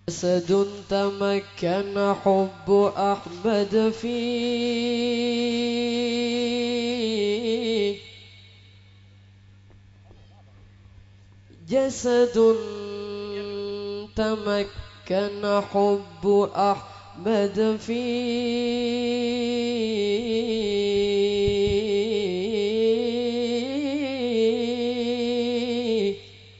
جسد تمكن حب أحمد فيه، جسد تمكن حب أحمد فيه،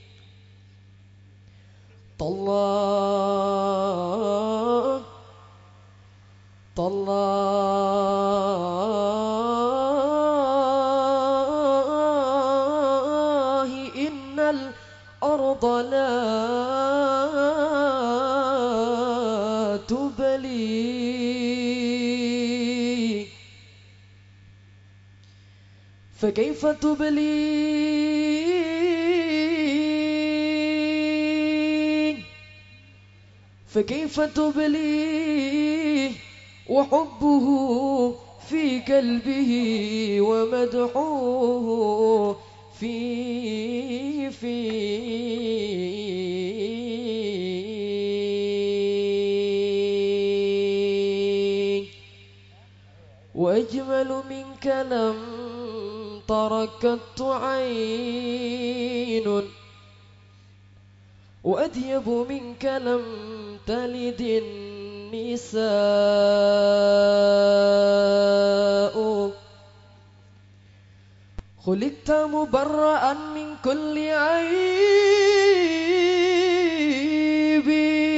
طلّاه تالله إن الأرض لا تبلي، فكيف تبلي فكيف تبلي وحبه في قلبه ومدحوه في وأجمل منك لم تركت عين، وأطيب منك لم تلد النساء، خلقت مبرأ من كل عيب،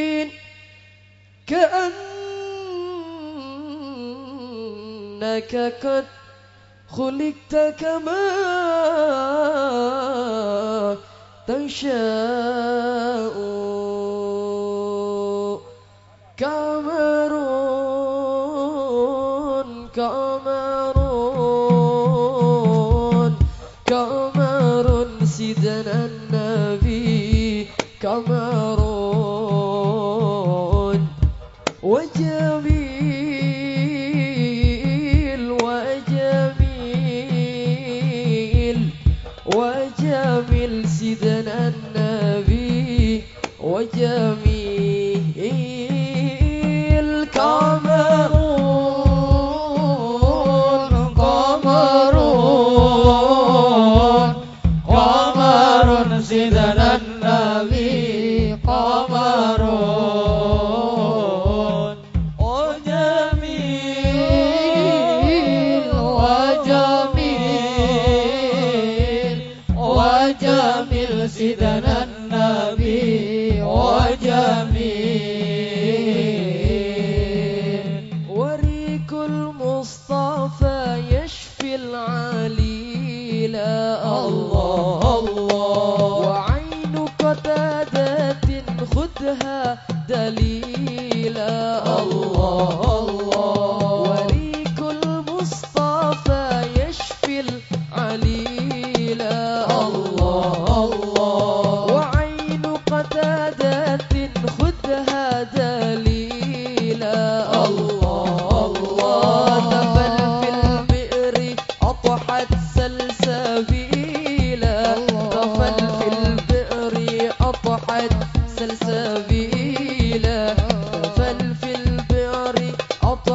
كأنك قد خلقت كما تشاء، كامرون كامرون كامرون سيدنا النبي، كامرون وجميل وجميل وجميل سيدنا النبي، وجميل كامرون قمرون قمر سيدنا النبي، قمرون وجميل وجميل وجميل سيدنا النبي، وجميل وريك المصطفى يشفي العليل، الله الله، وعين قتادة خذها دليلا، الله الله، وريك المصطفى يشفي العليل، الله الله، وعين قتادة خذها دليلا، الله الله، تفل في البئر أطحت سلسبيلا، تفل في البئر أطحت سلسبيلا، تفل في البئر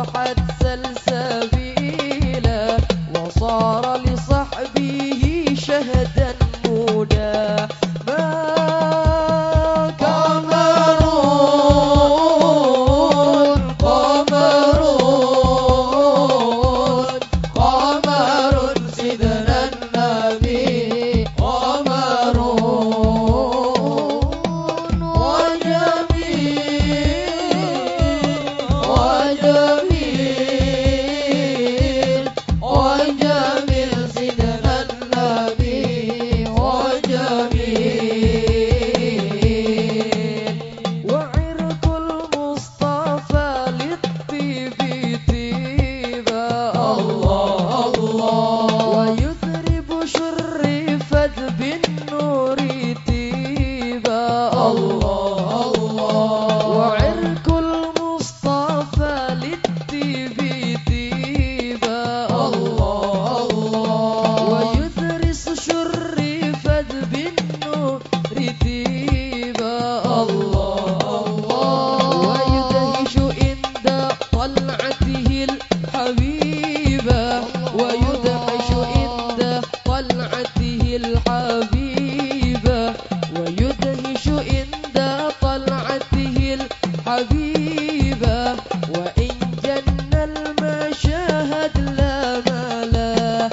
حبيبا وإن جن المشاهد لا ملا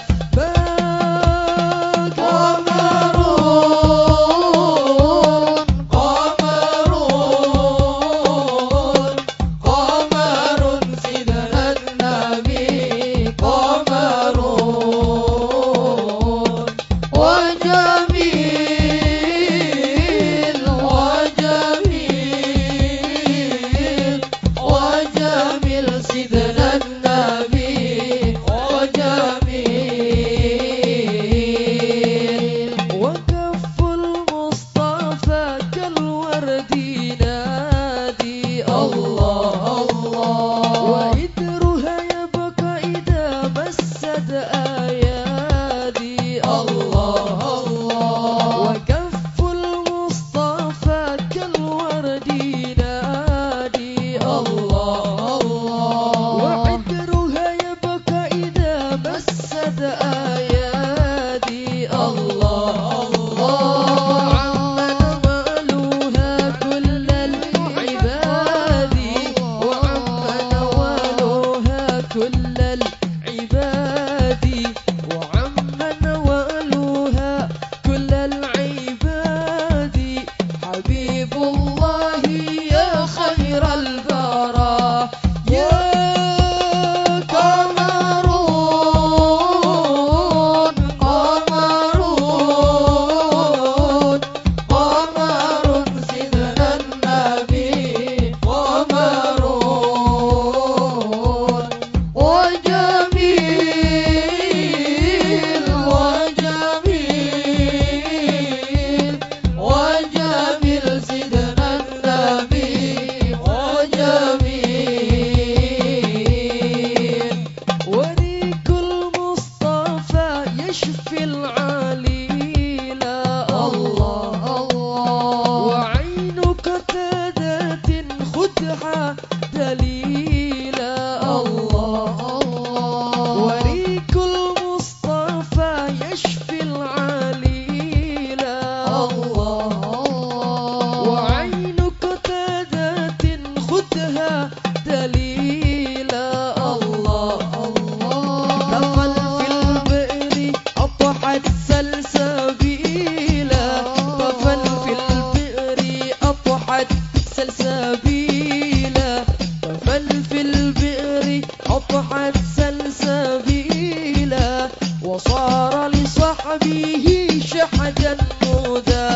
قمر سيدنا النبي قمر وجميل وجميل سيدنا النبي وجميل وكف المصطفى كالورد ينادي الله وإدرها يبقى إذا مست أيادي الله وكف المصطفى كالورد ينادي الله وعطرها يبقى إذا مست أيادي الله وعمن والوها كل العباد وعمن والوها كل العباد وعمن والوها كل العباد حبيب الله يا خير البراء يا قمرون سيدنا النبي قمر وجميل وجميل سيدنا النبي وجميل وريك المصطفى يشفي العليل الله وعينك تادات خدها دليلا الله وريك المصطفى يشفي العليل الله وعينك تادات خدها دليلا الله دخل في البئر أطحت سلسبيلا دخل في البئر أطحت سلسبيلا دخل في البئر أطحت سلسبيلا وصار لصحبه شحدا مدى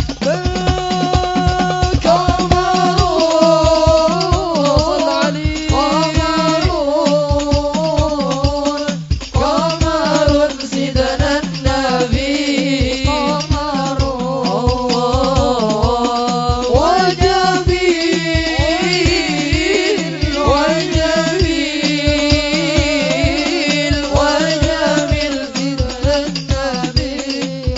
قمر سيدنا النبي قمر وجميل وجميل سيدنا النبي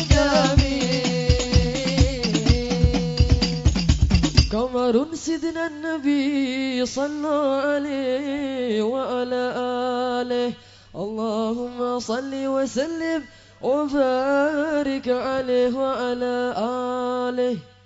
وجميل قمر سيدنا النبي صلى عليه وعلى آله اللهم صل وسلم وبارك عليه وعلى آله